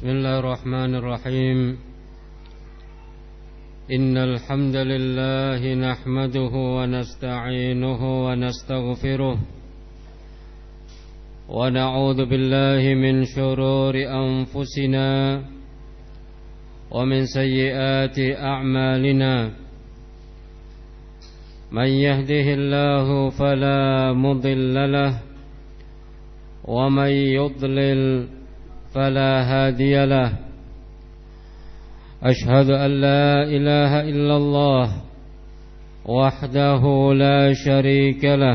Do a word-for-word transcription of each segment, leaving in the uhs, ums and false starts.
بسم الله الرحمن الرحيم إن الحمد لله نحمده ونستعينه ونستغفره ونعوذ بالله من شرور أنفسنا ومن سيئات أعمالنا من يهده الله فلا مضل له ومن يضلل فلا هادي له أشهد أن لا إله إلا الله وحده لا شريك له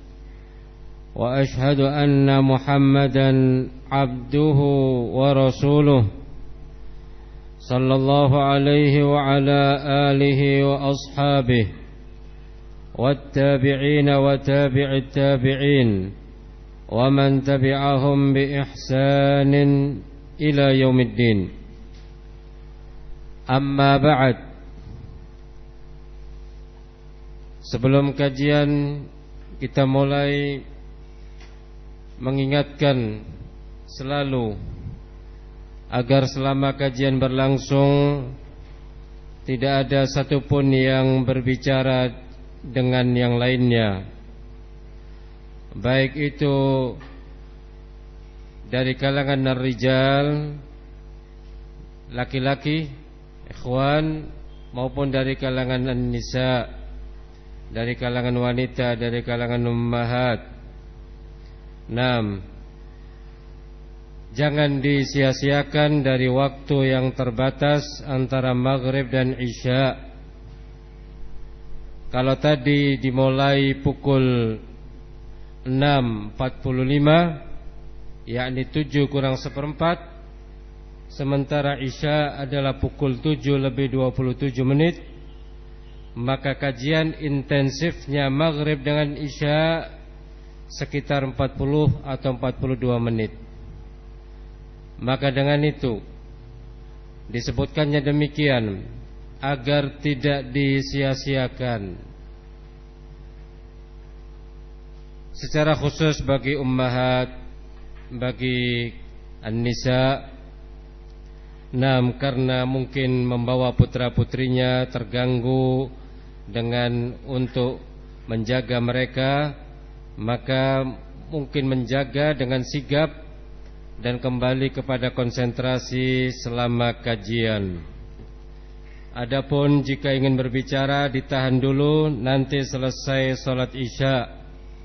وأشهد أن محمدا عبده ورسوله صلى الله عليه وعلى آله وأصحابه والتابعين وتابع التابعين ومن تبعهم بإحسان إلى يوم الدين. Amma ba'd. Sebelum kajian kita mulai mengingatkan selalu agar selama kajian berlangsung tidak ada satupun yang berbicara dengan yang lainnya, baik itu dari kalangan ar-rijal, laki-laki, ikhwan, maupun dari kalangan an-nisa, dari kalangan wanita, dari kalangan ummahat. Naam, jangan disia-siakan dari waktu yang terbatas antara maghrib dan isya. Kalau tadi dimulai pukul enam empat puluh lima, yakni tujuh kurang seperempat, sementara isya adalah pukul tujuh lebih dua puluh tujuh menit, maka kajian intensifnya maghrib dengan isya sekitar empat puluh atau empat puluh dua menit. Maka dengan itu disebutkannya demikian agar tidak disia-siakan. Secara khusus bagi ummahat, bagi an-nisa, nam, karena mungkin membawa putra-putrinya terganggu dengan untuk menjaga mereka, maka mungkin menjaga dengan sigap dan kembali kepada konsentrasi selama kajian. Adapun jika ingin berbicara, ditahan dulu nanti selesai salat isya.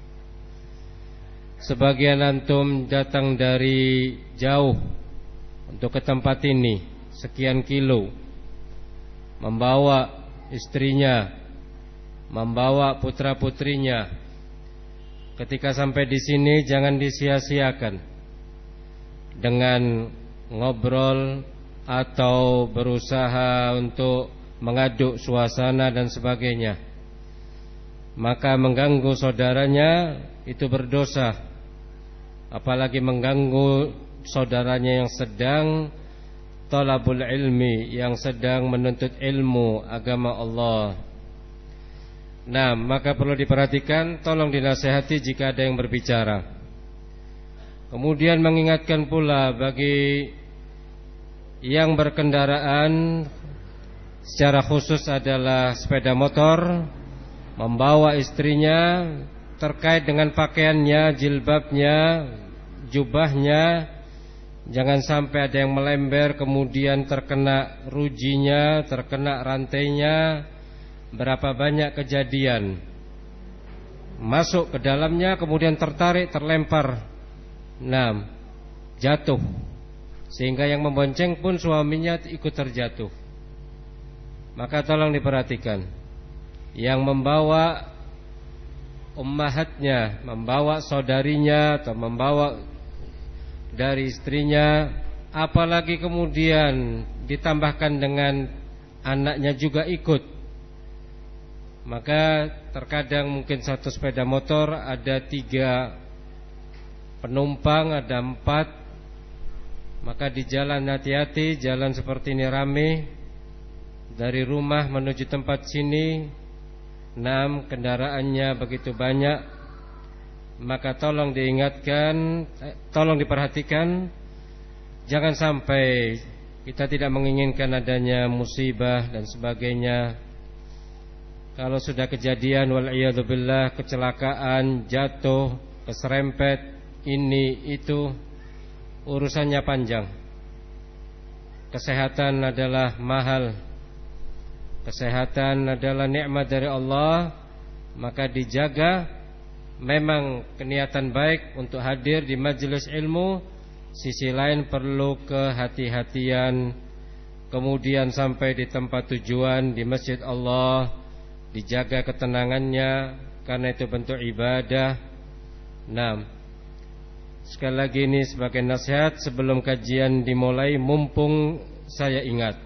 Sebagian antum datang dari jauh untuk ke tempat ini, sekian kilo, membawa istrinya, membawa putra-putrinya. Ketika sampai di sini jangan disia-siakan dengan ngobrol atau berusaha untuk mengaduk suasana dan sebagainya. Maka mengganggu saudaranya itu berdosa, apalagi mengganggu saudaranya yang sedang talabul ilmi, yang sedang menuntut ilmu agama Allah. Nah, maka perlu diperhatikan, tolong dinasihati jika ada yang berbicara. Kemudian mengingatkan pula bagi yang berkendaraan, secara khusus adalah sepeda motor, membawa istrinya, terkait dengan pakaiannya, jilbabnya, jubahnya, jangan sampai ada yang melember kemudian terkena rujinya, terkena rantainya. Berapa banyak kejadian masuk ke dalamnya kemudian tertarik, terlempar, nah, jatuh, sehingga yang membonceng pun suaminya ikut terjatuh. Maka tolong diperhatikan, yang membawa ummahatnya, membawa saudarinya atau membawa dari istrinya, apalagi kemudian ditambahkan dengan anaknya juga ikut, maka terkadang mungkin satu sepeda motor ada tiga penumpang, ada empat. Maka di jalan hati-hati, jalan seperti ini rame, dari rumah menuju tempat sini, enam kendaraannya begitu banyak. Maka tolong diingatkan, tolong diperhatikan, jangan sampai kita tidak menginginkan adanya musibah dan sebagainya. Kalau sudah kejadian wal'iyadzubillah, kecelakaan, jatuh, keserempet, ini itu, urusannya panjang. Kesehatan adalah mahal. Kesehatan adalah nikmat dari Allah, maka dijaga. Memang keniatan baik untuk hadir di majelis ilmu, sisi lain perlu kehati-hatian. Kemudian sampai di tempat tujuan di masjid Allah, dijaga ketenangannya, karena itu bentuk ibadah. Nah, sekali lagi ini sebagai nasihat sebelum kajian dimulai, mumpung saya ingat.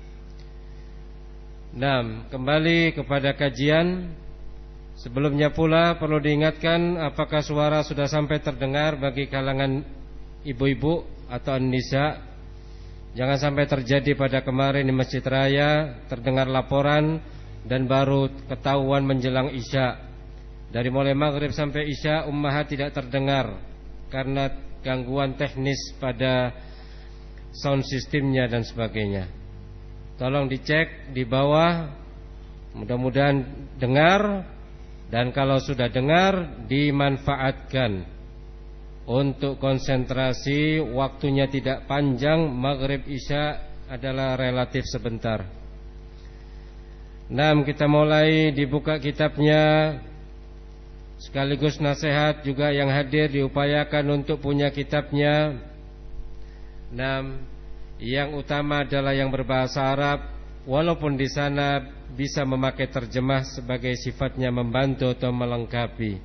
Nah, kembali kepada kajian. Sebelumnya pula perlu diingatkan, apakah suara sudah sampai terdengar bagi kalangan ibu-ibu atau an-nisa. Jangan sampai terjadi pada kemarin di Masjid Raya, terdengar laporan dan baru ketahuan menjelang Isya. Dari mulai maghrib sampai Isya ummahat tidak terdengar karena gangguan teknis pada sound systemnya dan sebagainya. Tolong dicek di bawah, mudah-mudahan dengar. Dan kalau sudah dengar, dimanfaatkan untuk konsentrasi. Waktunya tidak panjang, maghrib isya adalah relatif sebentar. Nah, kita mulai, dibuka kitabnya. Sekaligus nasihat juga yang hadir diupayakan untuk punya kitabnya. Nah, yang utama adalah yang berbahasa Arab, walaupun di sana bisa memakai terjemah sebagai sifatnya membantu atau melengkapi.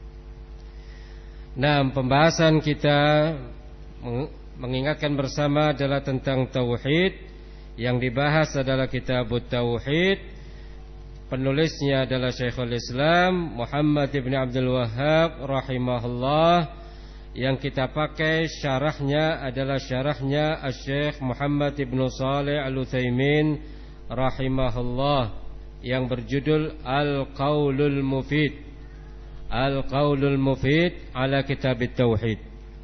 Nah, pembahasan kita mengingatkan bersama adalah tentang tauhid. Yang dibahas adalah Kitabut Tauhid. Penulisnya adalah Syekhul Islam Muhammad ibn Abdul Wahhab rahimahullah. Yang kita pakai syarahnya adalah syarahnya Syekh Muhammad ibn Shalih Al-Utsaimin rahimahullah, yang berjudul Al-Qaulul Mufid. Al-Qaulul Mufid ala Kitabit Tauhid.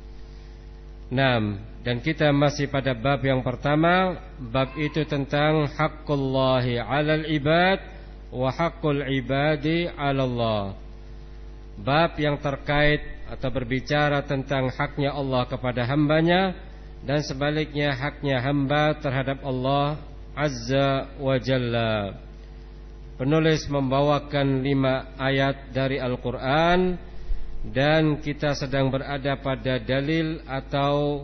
Nah, dan kita masih pada bab yang pertama. Bab itu tentang haqqullahi 'alal ibad wa haqqul ibadi 'ala Allah. Bab yang terkait atau berbicara tentang haknya Allah kepada hambanya, dan sebaliknya haknya hamba terhadap Allah Azza wa Jalla. Penulis membawakan lima ayat dari Al-Quran, dan kita sedang berada pada dalil atau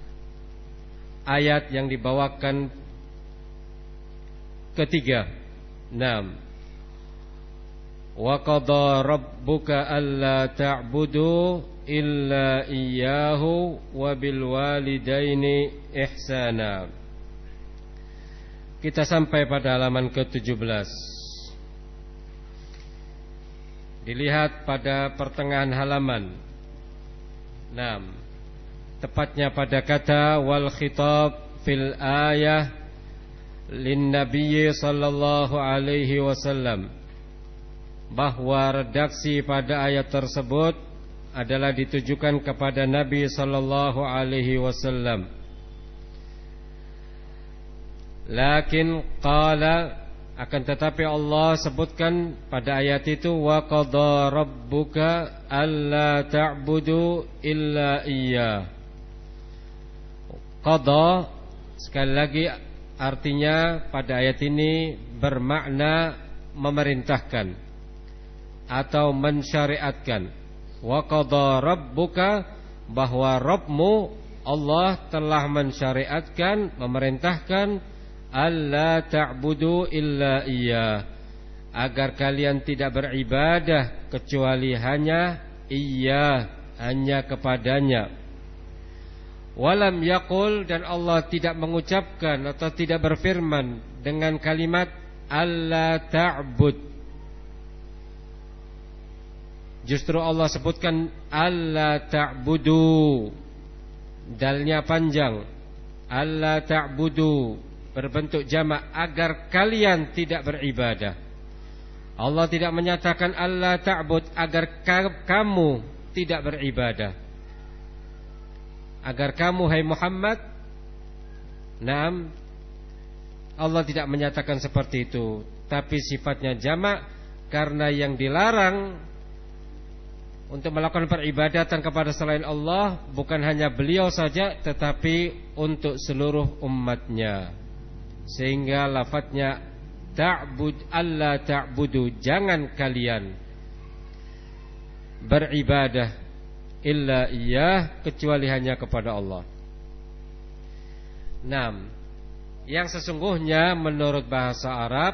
ayat yang dibawakan ketiga. Naam. Wa qada rabbuka alla ta'budu illa iyyahu wa bil walidaini ihsana. Kita sampai pada halaman ke tujuh belas. Dilihat pada pertengahan halaman. Nah, tepatnya pada kata wal khitab fil ayah lin nabiyyi sallallahu alaihi wasallam, bahwa redaksi pada ayat tersebut adalah ditujukan kepada Nabi sallallahu alaihi wasallam. Lakin qala, akan tetapi Allah sebutkan pada ayat itu wa qada rabbuka alla ta'budu illa iyyah. Qada sekali lagi artinya pada ayat ini bermakna memerintahkan atau mensyariatkan. Wa qada rabbuka, bahwa Rabbmu Allah telah mensyariatkan, memerintahkan alla ta'budu illa iya, agar kalian tidak beribadah kecuali hanya iya, hanya kepadanya. Walam yaqul, dan Allah tidak mengucapkan atau tidak berfirman dengan kalimat alla ta'bud. Justru Allah sebutkan alla ta'budu, dalnya panjang, alla ta'budu berbentuk jamak, agar kalian tidak beribadah. Allah tidak menyatakan alla ta'bud, agar kamu tidak beribadah, agar kamu hai Muhammad Naam, Allah tidak menyatakan seperti itu, tapi sifatnya jamak karena yang dilarang untuk melakukan peribadatan kepada selain Allah bukan hanya beliau saja, tetapi untuk seluruh umatnya. Sehingga lafadznya ta'bud alla ta'budu, jangan kalian beribadah illa iyyah, kecuali hanya kepada Allah. Naam, yang sesungguhnya menurut bahasa Arab,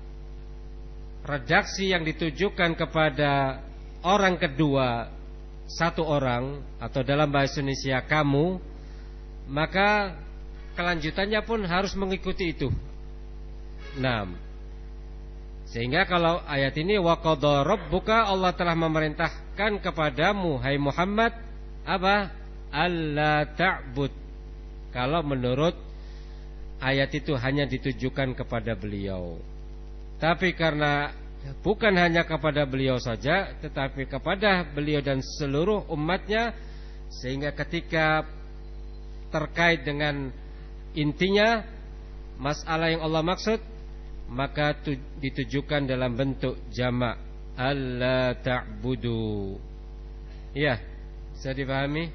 redaksi yang ditujukan kepada orang kedua, satu orang, atau dalam bahasa Indonesia kamu, maka kelanjutannya pun harus mengikuti itu. Naam, sehingga kalau ayat ini wa qadha rabbuka, Allah telah memerintahkan kepadamu hai Muhammad apa? Alla ta'bud. Kalau menurut ayat itu hanya ditujukan kepada beliau. Tapi karena bukan hanya kepada beliau saja, tetapi kepada beliau dan seluruh umatnya, sehingga ketika terkait dengan intinya masalah yang Allah maksud, maka ditujukan dalam bentuk jamak, alla ta'budu. Ya, bisa dipahami?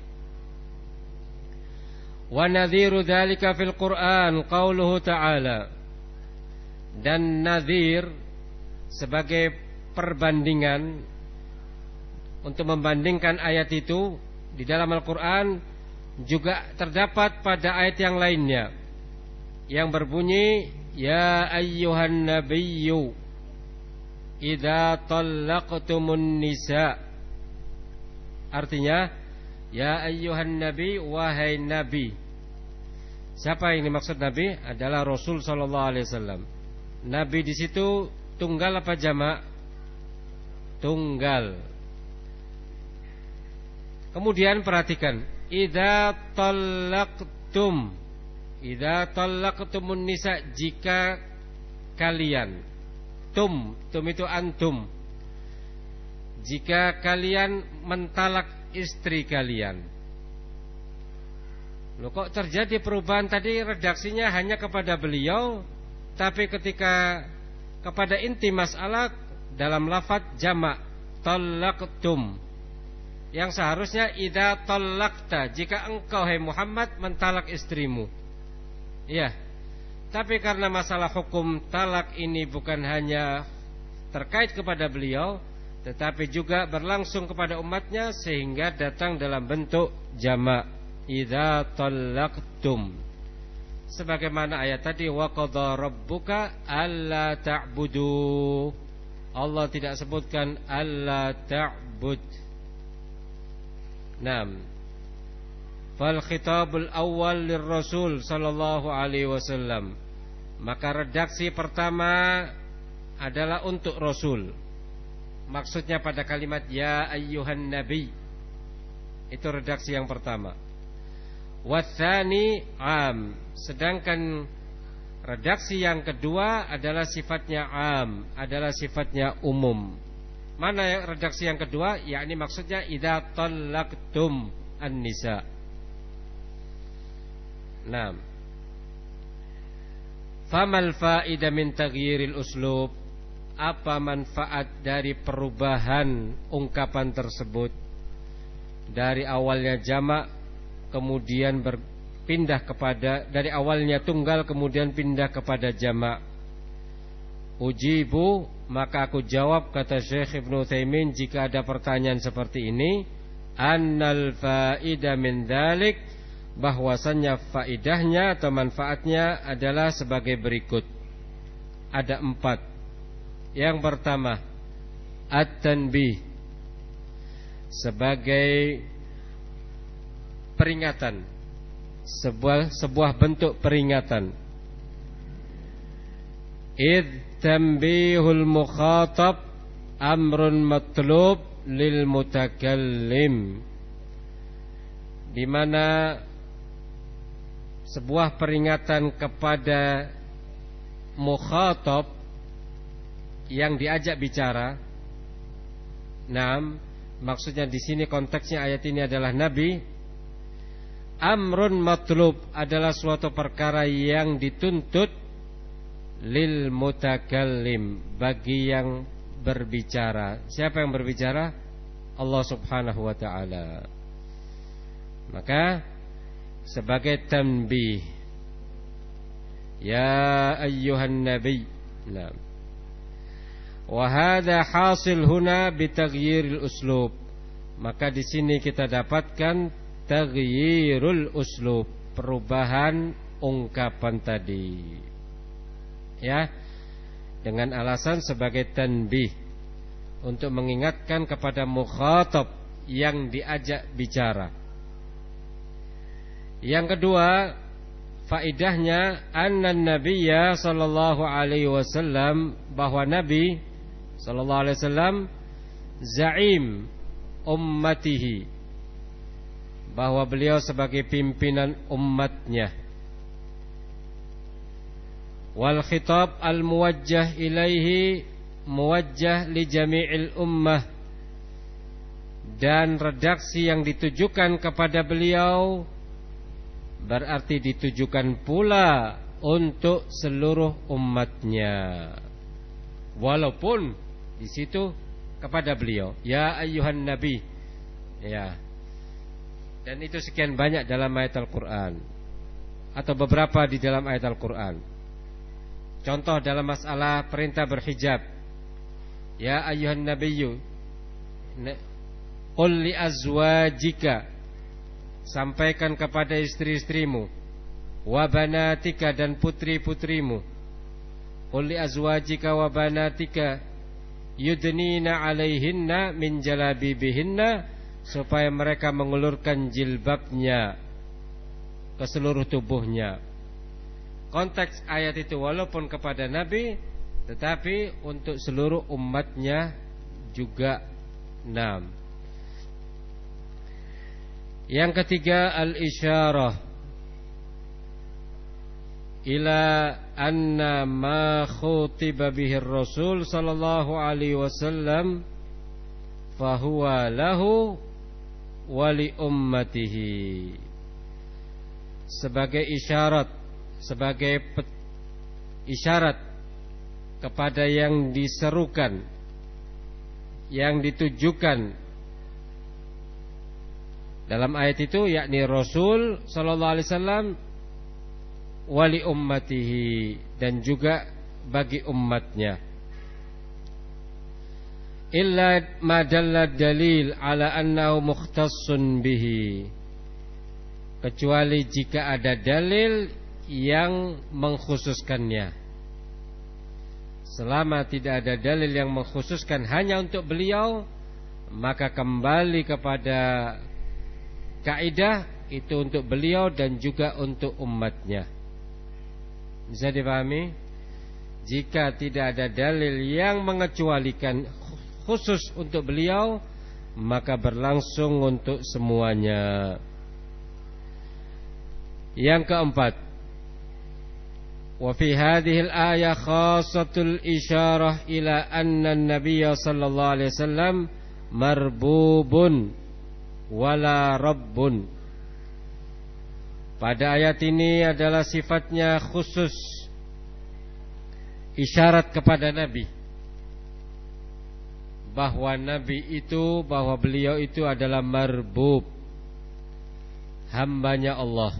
Wa nadhiru dzalika fil Qur'an qauluhu ta'ala. Dan nadhir sebagai perbandingan untuk membandingkan ayat itu di dalam Al-Qur'an juga terdapat pada ayat yang lainnya yang berbunyi ya ayyuhan nabiyyu idza talaqtumun nisa. Artinya ya ayyuhan nabi, wahai nabi. Siapa yang dimaksud nabi? Adalah Rasul sallallahu alaihi wasallam. Nabi di situ tunggal apa jamak? Tunggal. Kemudian perhatikan, idza talaqtum. Idza talaqtumun nisa, jika kalian. Tum, tum itu antum. Jika kalian mentalak istri kalian. Loh, kok terjadi perubahan? Tadi redaksinya hanya kepada beliau, tapi ketika kepada inti masalah dalam lafaz jamak talaqtum, yang seharusnya idza talaqta, jika engkau hai Muhammad mentalak istrimu. Iya. Tapi karena masalah hukum talak ini bukan hanya terkait kepada beliau, tetapi juga berlangsung kepada umatnya, sehingga datang dalam bentuk jamak idza talaqtum. Sebagaimana ayat tadi wa qadha rabbuka alla ta'budu. Allah tidak sebutkan alla ta'bud. Naam. Fal khitabul awal lirrasul sallallahu alaihi wasallam. Maka redaksi pertama adalah untuk Rasul. Maksudnya pada kalimat ya ayyuhan nabi. Itu redaksi yang pertama. Watsani am. Sedangkan redaksi yang kedua adalah sifatnya am, adalah sifatnya umum. Mana yang redaksi yang kedua? Yakni maksudnya idza talaqtum an-nisa. Naam. Famal faida min taghyiril uslub? Apa manfaat dari perubahan ungkapan tersebut? Dari awalnya jamak kemudian berpindah kepada, dari awalnya tunggal kemudian pindah kepada jamak. Ujibu, maka aku jawab, kata Syekh Ibnu Utsaimin, jika ada pertanyaan seperti ini, annal faida min dzalik, bahwasannya faidahnya atau manfaatnya adalah sebagai berikut. Ada empat. Yang pertama, at-tanbih, sebagai peringatan, sebuah sebuah bentuk peringatan. Id tanbihul mukhatab amrun matlub lil mutakallim, di mana sebuah peringatan kepada mukhatab yang diajak bicara. Naam, maksudnya di sini konteksnya ayat ini adalah Nabi. amrun matlub, adalah suatu perkara yang dituntut lil mutakallim, bagi yang berbicara. Siapa yang berbicara? Allah Subhanahu wa ta'ala. Maka sebagai tanbih, ya ayyuhan nabi. Nah, wa hadha hasil huna bi taghyiril uslub. Maka di sini kita dapatkan taghyirul uslub, perubahan ungkapan tadi. Ya, dengan alasan sebagai tanbih, untuk mengingatkan kepada mukhatab yang diajak bicara. Yang kedua, faidahnya annan nabiyya sallallahu alaihi wasallam, bahwa Nabi sallallahu alaihi wasallam zaim ummatihi, bahwa beliau sebagai pimpinan umatnya. Wal khitab al muwajjah ilaihi muwajjah li jami'il ummah, dan redaksi yang ditujukan kepada beliau berarti ditujukan pula untuk seluruh umatnya. Walaupun di situ kepada beliau, ya ayyuhan nabi. Ya. Dan itu sekian banyak dalam ayat Al-Qur'an, atau beberapa di dalam ayat Al-Qur'an. Contoh dalam masalah perintah berhijab, ya ayyuhan nabiyyu qul li azwajika, sampaikan kepada istri-istrimu, wa banatika, dan putri-putrimu. Qul li azwajika wa banatika yudnina alaihinna min jalabibihinna, supaya mereka mengulurkan jilbabnya ke seluruh tubuhnya. Konteks ayat itu walaupun kepada Nabi, tetapi untuk seluruh umatnya juga. Naam. Yang ketiga, al-isyarah ila anna ma khutiba bihi Rasul sallallahu alaihi wasallam fahuwa lahu wa li ummatihi, sebagai isyarat, sebagai isyarat kepada yang diserukan, yang ditujukan dalam ayat itu, yakni Rasul sallallahu alaihi wasallam wali ummatihi, dan juga bagi umatnya. Illa ma dalla dalil ala annahu mukhtassun bihi, kecuali jika ada dalil yang mengkhususkannya. Selama tidak ada dalil yang mengkhususkan hanya untuk beliau, maka kembali kepada kaidah itu untuk beliau dan juga untuk umatnya. Bisa dipahami? Jika tidak ada dalil yang mengecualikan khusus untuk beliau, maka berlangsung untuk semuanya. Yang keempat, wa fi hadhihi al-ayah khassatul isyarah ila anna an-nabiy sallallahu alaihi wasallam marbubun wala rabbun. Pada ayat ini adalah sifatnya khusus, isyarat kepada Nabi, bahwa Nabi itu, bahwa beliau itu adalah marbub, hambanya Allah.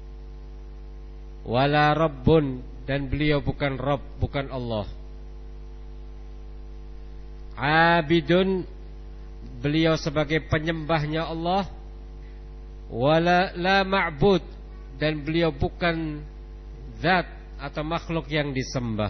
Wala rabbun, dan beliau bukan Rabb, bukan Allah. Abidun, beliau sebagai penyembahnya Allah. Wala la ma'bud, dan beliau bukan zat atau makhluk yang disembah.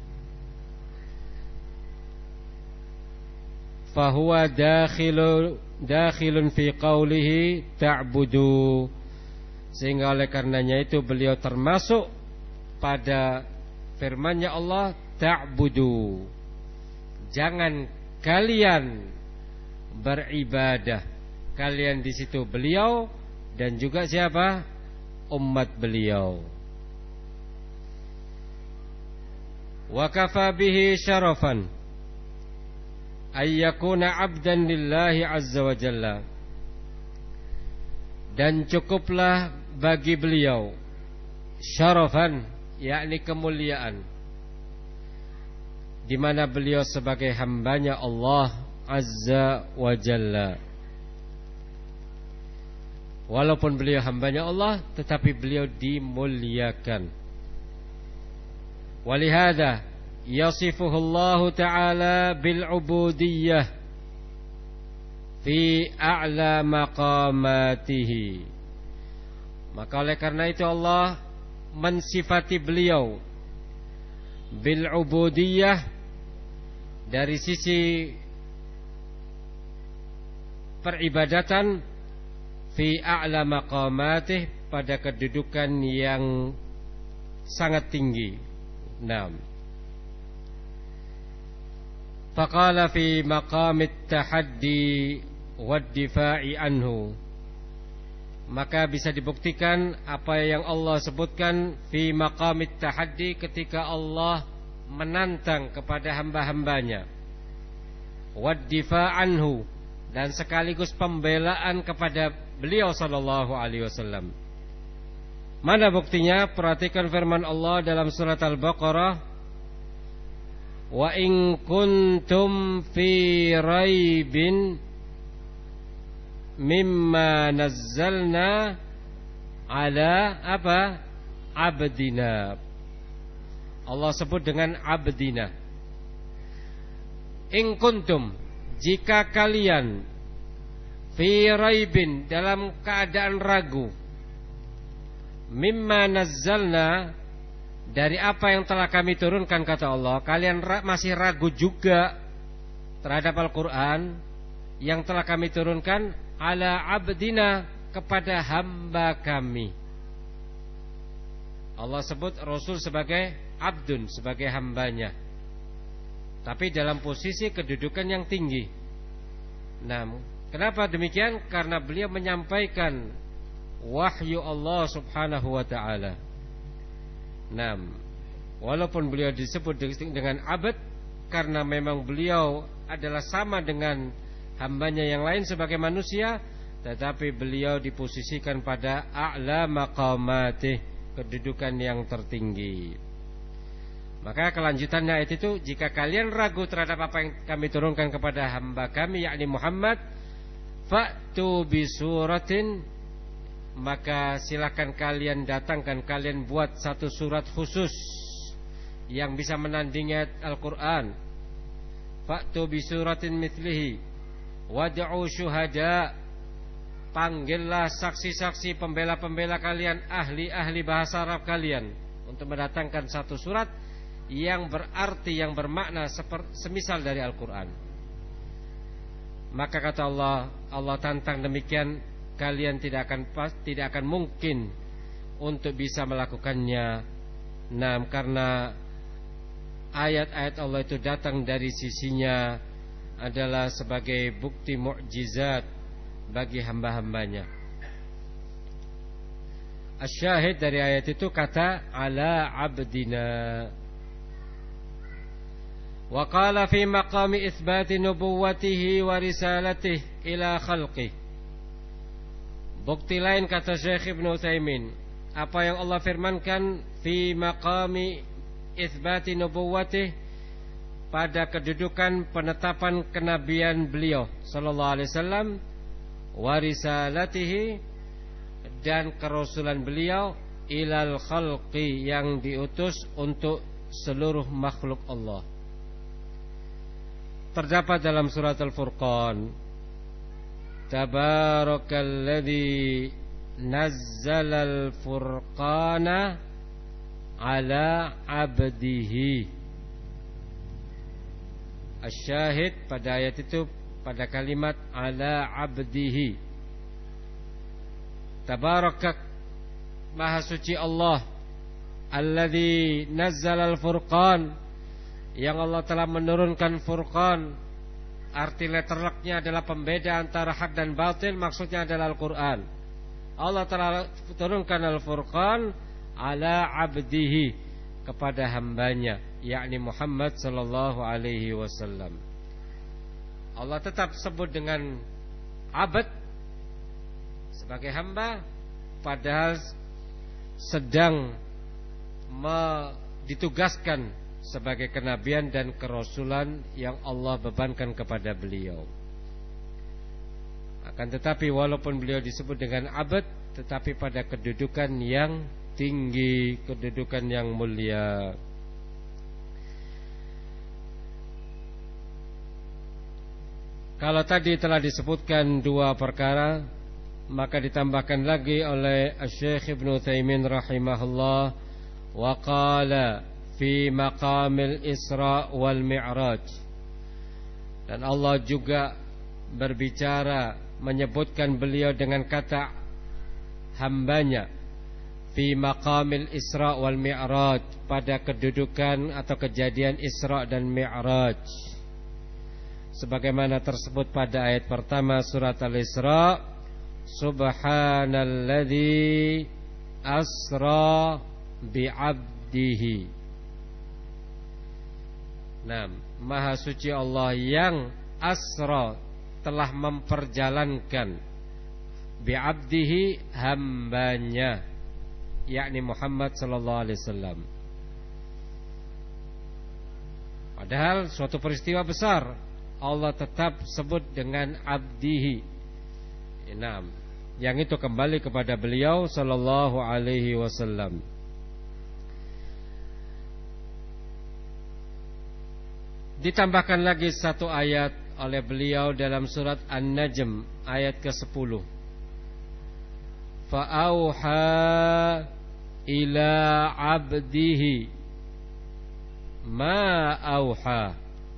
Fahuwa dakhilu dakhilun fi qawlihi ta'budu, sehingga oleh karenanya itu beliau termasuk pada firman-Nya Allah, ta'budu, jangan kalian beribadah. Kalian di situ beliau dan juga siapa? Umat beliau. Wa kafa bihi syarafan ay yakuna 'abdan lillahi azza wa jalla, Dan cukuplah bagi beliau syarafan, yakni kemuliaan, di mana beliau sebagai hambanya Allah Azza wa Jalla. Walaupun beliau hambanya Allah, tetapi beliau dimuliakan. Walihada yasifuhu Allah Ta'ala bil'ubudiyyah fi a'la maqamatihi. Maka oleh karena itu Allah mensifati beliau bil'ubudiyyah, dari sisi peribadatan, fi a'la maqamatih, pada kedudukan yang sangat tinggi. Naam. Faqala fi maqamit tahaddi wad-difa'i anhu. Maka bisa dibuktikan apa yang Allah sebutkan fi maqamit tahaddi, ketika Allah menantang kepada hamba-hambanya, wad-difa' anhu, dan sekaligus pembelaan kepada beliau sallallahu alaihi wasallam. Mana buktinya? Perhatikan firman Allah dalam surat Al-Baqarah, wa in kuntum fi raibin mimma nazzalna ala apa? Abdina. Allah sebut dengan abdina. In kuntum, jika kalian fi raibin, dalam keadaan ragu, mimma nazzalna, dari apa yang telah kami turunkan, kata Allah, kalian ra- masih ragu juga terhadap Al-Quran yang telah kami turunkan, ala abdina, kepada hamba kami. Allah sebut Rasul sebagai abdun, sebagai hambanya, tapi dalam posisi kedudukan yang tinggi. Nah, kenapa demikian? Karena beliau menyampaikan wahyu Allah subhanahu wa ta'ala. Nah, walaupun beliau disebut dengan abad, karena memang beliau adalah sama dengan hambanya yang lain sebagai manusia, tetapi beliau diposisikan pada a'la maqamatih, kedudukan yang tertinggi. Maka kelanjutannya ayat itu, jika kalian ragu terhadap apa yang kami turunkan kepada hamba kami, yakni Muhammad, fa'tu bisuratin, maka silakan kalian datangkan, kalian buat satu surat khusus yang bisa menandingi Al-Quran. Fa'tu bisuratin mithlihi wad'u syuhada, panggillah saksi-saksi, pembela-pembela kalian, ahli-ahli bahasa Arab kalian, untuk mendatangkan satu surat yang berarti, yang bermakna semisal dari Al-Quran. Maka kata Allah, Allah tantang demikian, kalian tidak akan pas, tidak akan mungkin untuk bisa melakukannya. Nah, karena ayat-ayat Allah itu datang dari sisinya adalah sebagai bukti mukjizat bagi hamba-hambanya. Asyahid dari ayat itu kata ala abdina. Wa qala fi maqami itsbati nubuwwatihi wa risalatihi ila khalqihi. Bukti lain, kata Syekh Ibnu Utsaimin, apa yang Allah firmankan fi maqami itsbati nubuwwatihi, pada kedudukan penetapan kenabian beliau sallallahu alaihi wasallam, wa risalatihi, dan kerasulan beliau, ilal khalqi, yang diutus untuk seluruh makhluk Allah. Terdapat dalam surat Al-Furqan, Tabarakalladzi nazzalal furqana ala abdihi. Asyahid pada ayat itu, pada kalimat ala abdihi. Tabarakak, maha suci Allah, alladzi nazzalal furqan, yang Allah telah menurunkan Furqan. Arti letterlocknya adalah pembeda antara hak dan batil, maksudnya adalah Al-Quran. Allah telah turunkan Al-Furqan ala abdihi, kepada hambanya, yakni Muhammad sallallahu alaihi wasallam. Allah tetap sebut dengan abad sebagai hamba, padahal sedang me, ditugaskan sebagai kenabian dan kerasulan yang Allah bebankan kepada beliau. Akan tetapi walaupun beliau disebut dengan abad, tetapi pada kedudukan yang tinggi, kedudukan yang mulia. Kalau tadi telah disebutkan dua perkara, maka ditambahkan lagi oleh Syekh Ibnu Utsaimin rahimahullah, wa qala fi maqamil Isra wal Mi'raj. Dan Allah juga berbicara, menyebutkan beliau dengan kata hambanya fi maqamil Isra wal Mi'raj, pada kedudukan atau kejadian Isra dan Mi'raj, sebagaimana tersebut pada ayat pertama surat Al-Isra, subhanalladzi asra bi'abdihi. Nah, maha suci Allah yang asra, telah memperjalankan, bi'abdihi, hambanya, yakni Muhammad sallallahu alaihi wasallam. Padahal suatu peristiwa besar, Allah tetap sebut dengan abdihi. Nah, yang itu kembali kepada beliau sallallahu alaihi wasallam. Ditambahkan lagi satu ayat oleh beliau dalam surat An-Najm ayat kesepuluh. Fa'auha ila abdihi ma auha.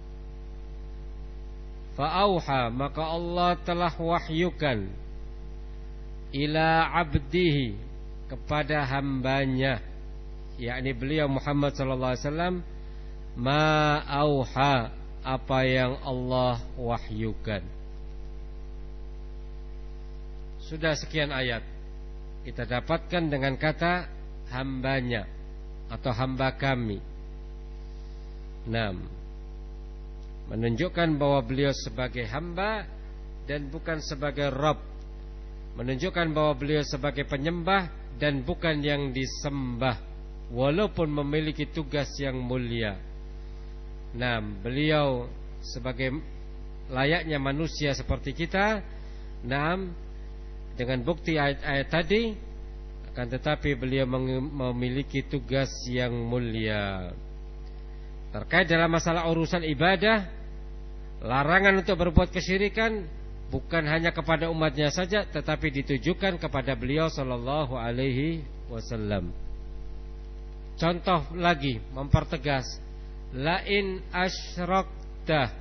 Fa'auha, maka Allah telah wahyukan, ila abdihi, kepada hambanya, yakni beliau Muhammad sallallahu alaihi wasallam, ma auha, apa yang Allah wahyukan. Sudah sekian ayat kita dapatkan dengan kata hambanya atau hamba kami. Enam, menunjukkan bahwa beliau sebagai hamba dan bukan sebagai Rabb, menunjukkan bahwa beliau sebagai penyembah dan bukan yang disembah, walaupun memiliki tugas yang mulia. Nah, beliau sebagai layaknya manusia seperti kita, nah, dengan bukti ayat-ayat tadi, akan tetapi beliau memiliki tugas yang mulia. Terkait dalam masalah urusan ibadah, larangan untuk berbuat kesyirikan bukan hanya kepada umatnya saja, tetapi ditujukan kepada beliau sallallahu alaihi wasallam. Contoh lagi mempertegas, lain asyrakta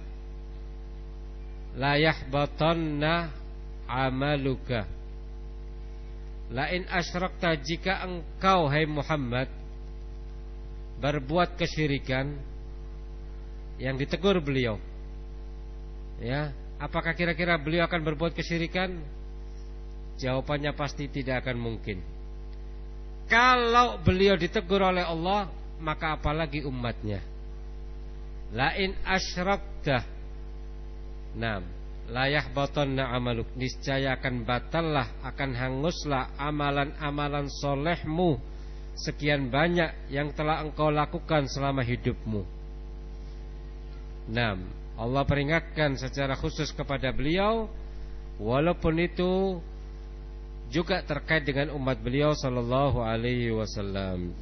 la yahbatanna amaluka. Lain asyrakta, jika engkau hai Muhammad berbuat kesyirikan, yang ditegur beliau, ya, apakah kira-kira beliau akan berbuat kesyirikan? Jawabannya pasti tidak akan mungkin. Kalau beliau ditegur oleh Allah, maka apalagi umatnya. Lain asyrakta, nam, la yahbatanna amaluk, niscaya akan batallah, akan hanguslah amalan-amalan solehmu sekian banyak yang telah engkau lakukan selama hidupmu. Nam, Allah peringatkan secara khusus kepada beliau, walaupun itu juga terkait dengan umat beliau sallallahu alaihi wasallam.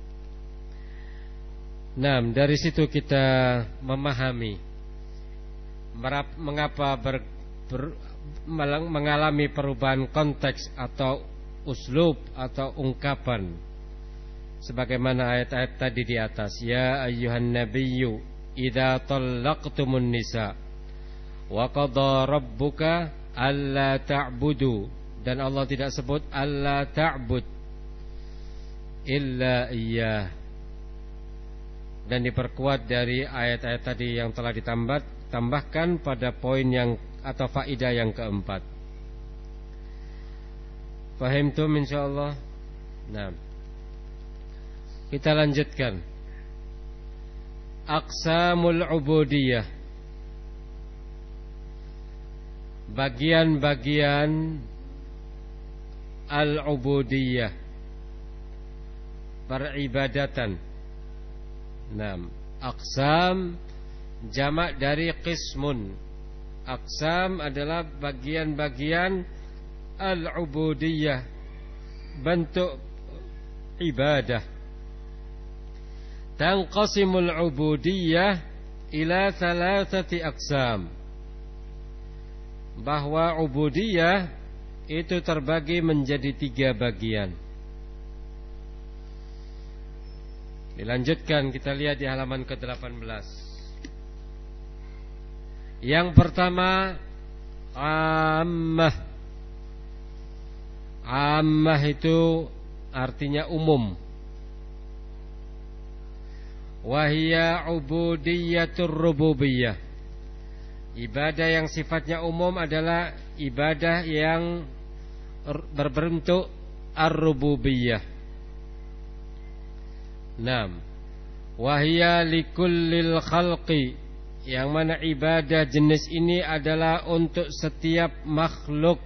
Nah, dari situ kita memahami mengapa ber, ber, mengalami perubahan konteks atau uslub atau ungkapan, sebagaimana ayat-ayat tadi di atas. Ya ayyuhan nabiyyu idza talaqtumun nisa wa qada rabbuka alla ta'budu, dan Allah tidak sebut alla ta'bud illa iyyah, dan diperkuat dari ayat-ayat tadi yang telah ditambah tambahkan pada poin yang atau faidah yang keempat. Fahimtum insyaallah. Nah, kita lanjutkan. Aqsamul ubudiyah, bagian-bagian al-ubudiyah, peribadatan. Naam, aqsam jamak dari qismun. Aqsam adalah bagian-bagian al-ubudiyah, bentuk ibadah. Tanqasimul ubudiyah ila thalathati aqsam, bahwa ubudiyah itu terbagi menjadi tiga bagian. Dilanjutkan, kita lihat di halaman ke delapan belas. Yang pertama, ammah. Ammah itu artinya umum. Wahia ubudiyatur rububiyah. Ibadah yang sifatnya umum adalah ibadah yang berbentuk ar-rububiyah. Naam. Wahia likullil khalqi, yang mana ibadah jenis ini adalah untuk setiap makhluk.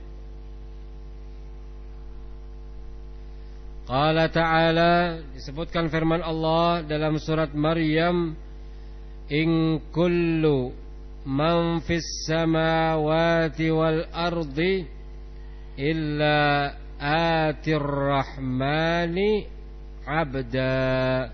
Qala ta'ala, disebutkan firman Allah dalam surat Maryam, in kullu man fis samawati wal ardi illa atir rahmani abda,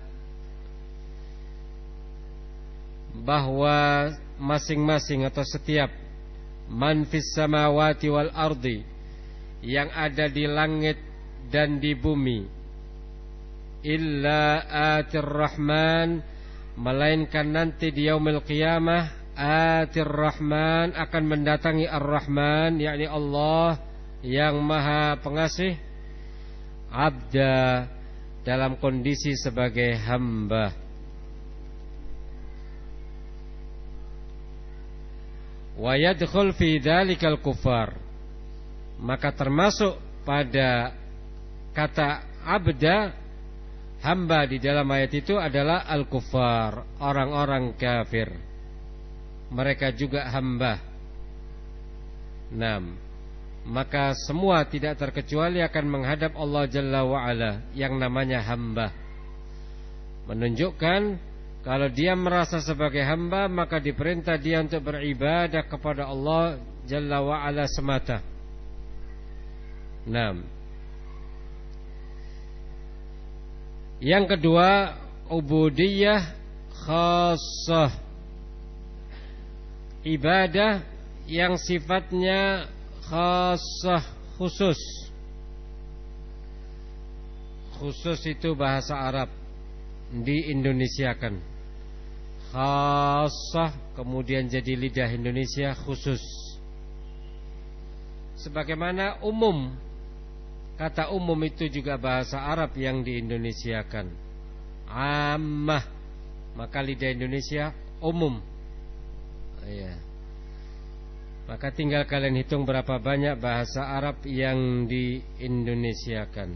bahwa masing-masing atau setiap man fis samawati wal ardi, yang ada di langit dan di bumi, illa atir rahman, melainkan nanti di yaumil qiyamah atir rahman, akan mendatangi ar-rahman, yakni Allah yang maha pengasih, abda, dalam kondisi sebagai hamba. Wa yadkhul fi dzalikal kufar, maka termasuk pada kata abda, hamba di dalam ayat itu adalah al-kufar, orang-orang kafir. Mereka juga hamba. Naam. Maka semua tidak terkecuali akan menghadap Allah Jalla wa'ala, yang namanya hamba. Menunjukkan kalau dia merasa sebagai hamba, maka diperintah dia untuk beribadah kepada Allah Jalla wa'ala semata. Naam. Yang kedua, ubudiyah khassah, ibadah yang sifatnya khassah, khusus. Khusus itu bahasa Arab, diindonesiakan. Khassah kemudian jadi lidah Indonesia, khusus. Sebagaimana umum, kata umum itu juga bahasa Arab yang diindonesiakan. Ammah, maka lidah Indonesia umum. Iya. Maka tinggal kalian hitung berapa banyak bahasa Arab yang diindonesiakan.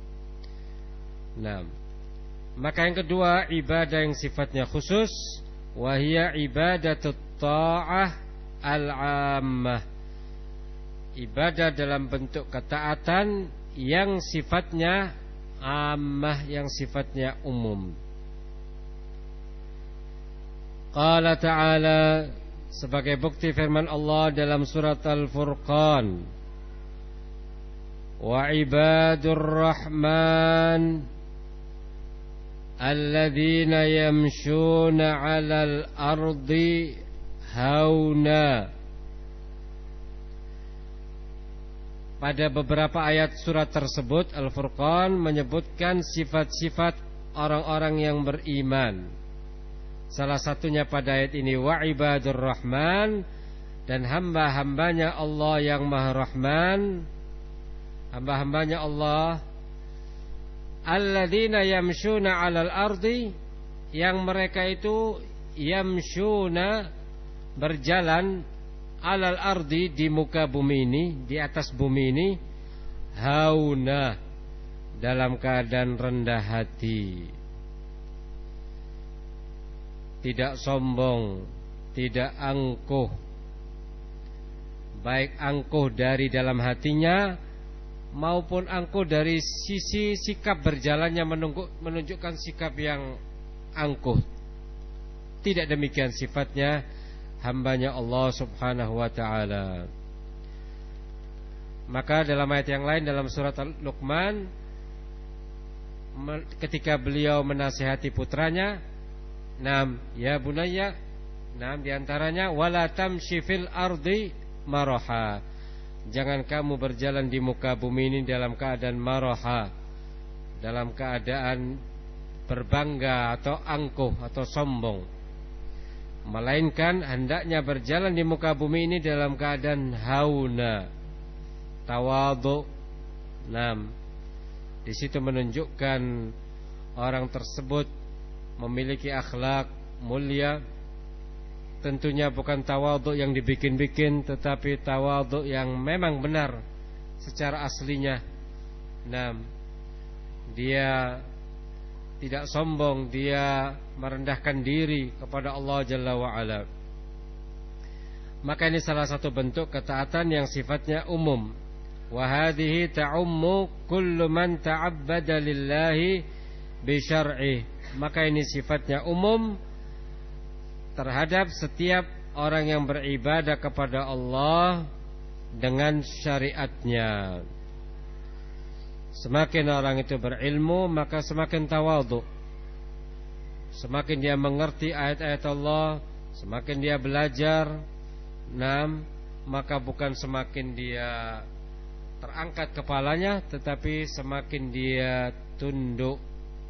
Nah, maka yang kedua, ibadah yang sifatnya khusus, wahia ibadatut ta'ah al-ammah, ibadah dalam bentuk ketaatan yang sifatnya ammah, yang sifatnya umum. Qala ta'ala, sebagai bukti firman Allah dalam surat Al-Furqan, wa ibadur rahman alladzina yamshuna 'alal ardi hauna. Pada beberapa ayat surat tersebut, Al-Furqan menyebutkan sifat-sifat orang-orang yang beriman. Salah satunya pada ayat ini, wa ibadur rahman, dan hamba-hambanya Allah yang maha rahman, hamba-hambanya Allah, alladzina yamshuna 'alal ardi, yang mereka itu yamshuna, berjalan, 'alal ardi, di muka bumi ini, di atas bumi ini, hauna, dalam keadaan rendah hati, tidak sombong, tidak angkuh. Baik angkuh dari dalam hatinya maupun angkuh dari sisi sikap berjalannya menunjukkan sikap yang angkuh. Tidak demikian sifatnya hambanya Allah subhanahu wa ta'ala. Maka dalam ayat yang lain dalam surat Luqman, ketika beliau menasihati putranya, nam ya bunayya, nam diantaranya wala tamshi fil ardi maraha, jangan kamu berjalan di muka bumi ini dalam keadaan maraha, dalam keadaan berbangga atau angkuh atau sombong, melainkan hendaknya berjalan di muka bumi ini dalam keadaan hauna, tawadhu. Nam, di situ menunjukkan orang tersebut memiliki akhlak mulia. Tentunya bukan tawadhu yang dibikin-bikin, tetapi tawadhu yang memang benar secara aslinya. Nam, dia tidak sombong, dia merendahkan diri kepada Allah Jalla wa'ala. Maka ini salah satu bentuk ketaatan yang sifatnya umum. Wa hadhihi ta'ummu kullu man ta'abbada lillahi bi syar'ih. Maka ini sifatnya umum terhadap setiap orang yang beribadah kepada Allah dengan syariatnya. Semakin orang itu berilmu, maka semakin tawadhu. Semakin dia mengerti ayat-ayat Allah, semakin dia belajar, nam, maka bukan semakin dia terangkat kepalanya, tetapi semakin dia tunduk.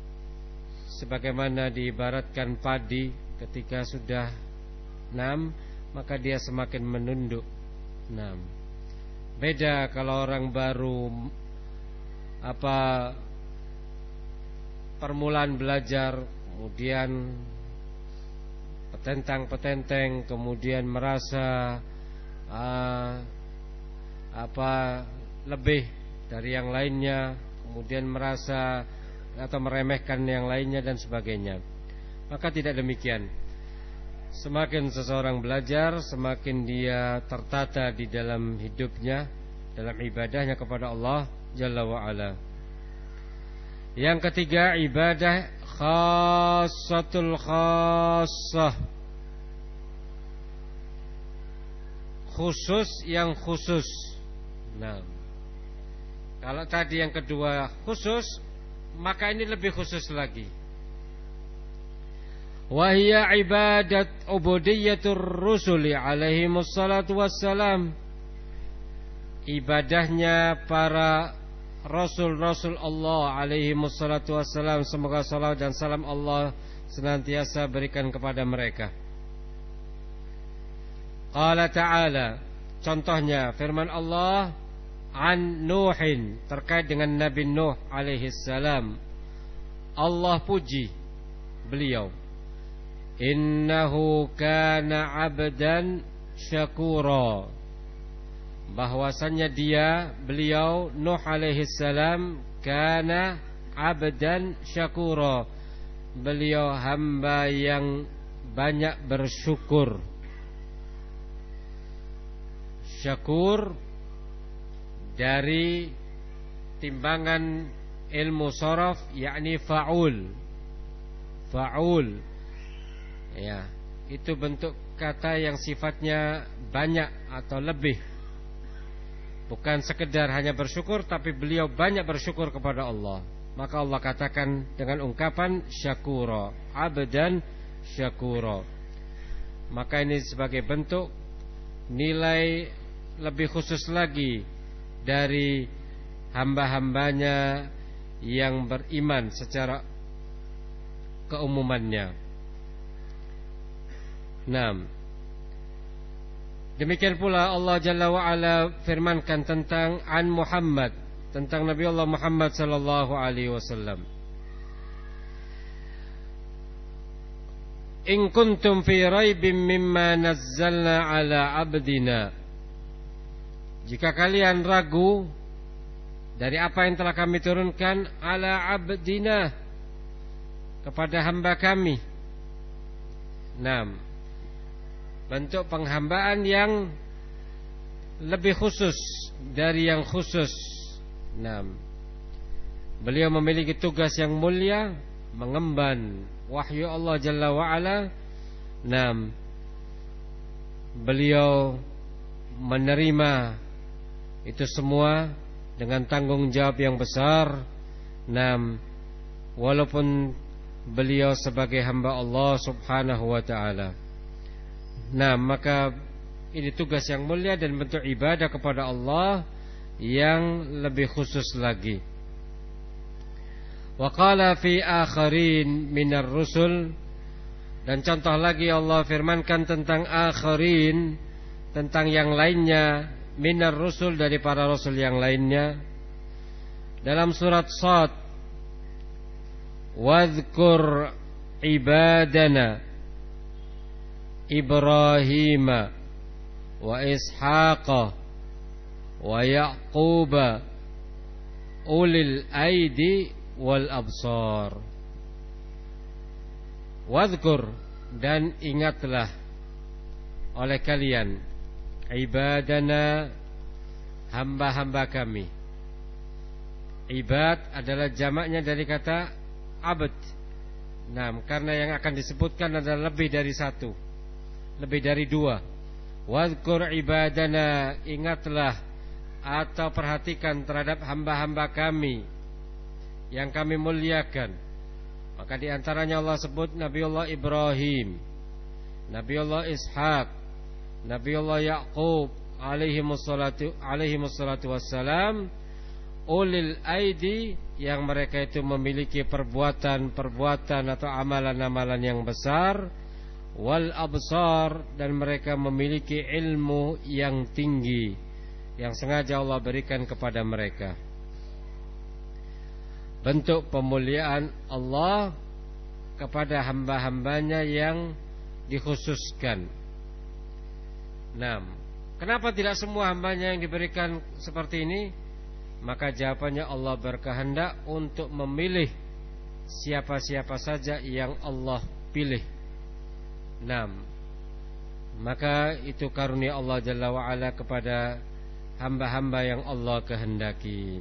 Sebagaimana diibaratkan padi, ketika sudah nam, maka dia semakin menunduk. Nam. Beda kalau orang baru apa permulaan belajar, kemudian petentang-petenteng, kemudian merasa uh, apa lebih dari yang lainnya, kemudian merasa atau meremehkan yang lainnya dan sebagainya. Maka tidak demikian. Semakin seseorang belajar, semakin dia tertata di dalam hidupnya, dalam ibadahnya kepada Allah Jalla wa'ala. Yang ketiga, ibadah khassatul khassah, khusus yang khusus. Nah, kalau tadi yang kedua khusus, maka ini lebih khusus lagi. Wahia ibadat ubudiyatur rusuli alaihimus salatu wassalam, ibadahnya para Rasul-Rasul Allah alaihimus salatu wassalam, semoga salam dan salam Allah senantiasa berikan kepada mereka. Qala ta'ala, contohnya firman Allah an Nuhin, terkait dengan Nabi Nuh alaihi salam. Allah puji beliau, innahu kana abdan syakura, bahwasannya dia, beliau Nuh alaihi salam, kana abdan syakura, beliau hamba yang banyak bersyukur. Syakur dari timbangan ilmu sharaf, yakni fa'ul. Fa'ul, ya, itu bentuk kata yang sifatnya banyak atau lebih. Bukan sekedar hanya bersyukur, tapi beliau banyak bersyukur kepada Allah. Maka Allah katakan dengan ungkapan syakura, abdan syakura. Maka ini sebagai bentuk nilai lebih khusus lagi dari hamba-hambanya yang beriman secara keumumannya. Naam. Demikian pula Allah Jalla wa'ala firmankan tentang an Muhammad, tentang Nabi Allah Muhammad sallallahu alaihi wasallam. In kuntum fi raibin mimma nazzalna ala abdina, jika kalian ragu dari apa yang telah kami turunkan ala abdina, kepada hamba kami. Naam, bentuk penghambaan yang lebih khusus dari yang khusus. Nah, beliau memiliki tugas yang mulia, mengemban wahyu Allah Jalla wa'ala. Nah, beliau menerima itu semua dengan tanggung jawab yang besar. Nah, walaupun beliau sebagai hamba Allah Subhanahu wa ta'ala. Nah, maka ini tugas yang mulia dan bentuk ibadah kepada Allah yang lebih khusus lagi. Wa qala fi akharin minar rusul, dan contoh lagi Allah firmankan tentang akharin, tentang yang lainnya, minar rusul, dari para rasul yang lainnya. Dalam surat Shad, wadhkur ibadana Ibrahim wa Ishaqa wa Yaquba ulil aidi wal absar. Wadhkur, dan ingatlah oleh kalian, ibadana, hamba-hamba kami. Ibad adalah jamaknya dari kata abd. Nah, karena yang akan disebutkan adalah lebih dari satu, lebih dari dua. Wadhkur ibadana, ingatlah atau perhatikan terhadap hamba-hamba kami yang kami muliakan. Maka diantaranya Allah sebut Nabiullah Ibrahim, Nabiullah Ishaq, Nabiullah Yaqub alaihi wassalatu alaihi wassalatu wassalam, ulil aidi, yang mereka itu memiliki perbuatan-perbuatan atau amalan-amalan yang besar, wal absar, dan mereka memiliki ilmu yang tinggi yang sengaja Allah berikan kepada mereka. Bentuk pemuliaan Allah kepada hamba-hambanya yang dikhususkan. Nah, kenapa tidak semua hambanya yang diberikan seperti ini? Maka jawabannya Allah berkehendak untuk memilih siapa-siapa saja yang Allah pilih. Nah, maka itu karunia Allah Jalla wa'ala kepada hamba-hamba yang Allah kehendaki.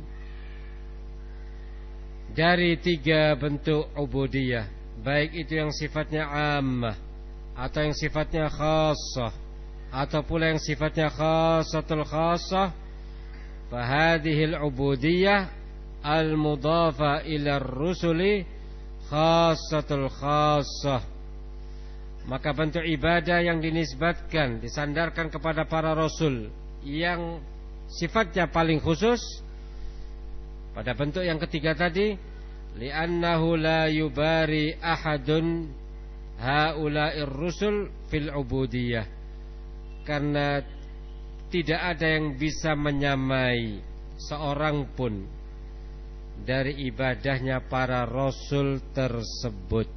Dari tiga bentuk ubudiyah, baik itu yang sifatnya ammah atau yang sifatnya khassah, atau pula yang sifatnya khassatul khassah, fahadhil ubudiyah al-mudhafa ila ar-rusuli khassatul khassah. Maka bentuk ibadah yang dinisbatkan, disandarkan kepada para rasul yang sifatnya paling khusus, pada bentuk yang ketiga tadi, li'annahu la yubari ahadun haula'ir rusul fil ubudiyah, karena tidak ada yang bisa menyamai seorang pun dari ibadahnya para rasul tersebut.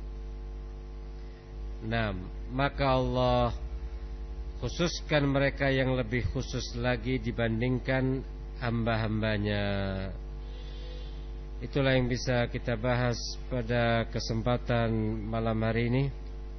Nah, maka Allah khususkan mereka yang lebih khusus lagi dibandingkan hamba-hambanya. Itulah yang bisa kita bahas pada kesempatan malam hari ini.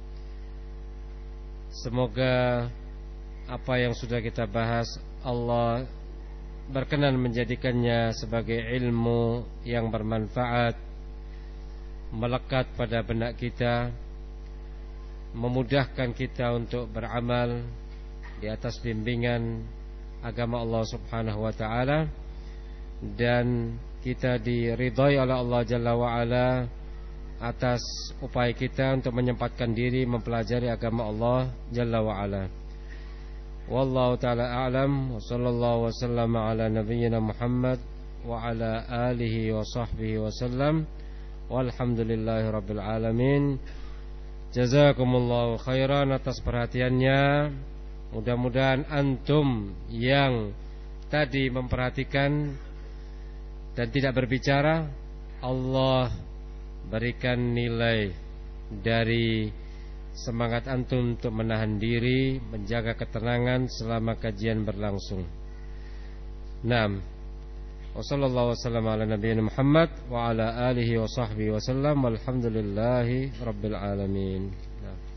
Semoga apa yang sudah kita bahas Allah berkenan menjadikannya sebagai ilmu yang bermanfaat, melekat pada benak kita, memudahkan kita untuk beramal di atas bimbingan agama Allah Subhanahu wa ta'ala, dan kita diridhai oleh Allah Jalla wa'ala atas upaya kita untuk menyempatkan diri mempelajari agama Allah Jalla wa'ala. Wallahu ta'ala a'lam, wa sallallahu wa sallama ala nabiyyina Muhammad wa ala alihi wa sahbihi wa sallam, walhamdulillahi rabbil alamin. Jazakumullahu khairan atas perhatiannya. Mudah-mudahan antum yang tadi memperhatikan dan tidak berbicara, Allah berikan nilai dari semangat antum untuk menahan diri, menjaga ketenangan selama kajian berlangsung. Naam. Wassallallahu wasallam ala nabiyina Muhammad wa ala alihi wa sahbihi wasallam, walhamdulillahi rabbil alamin. Nah.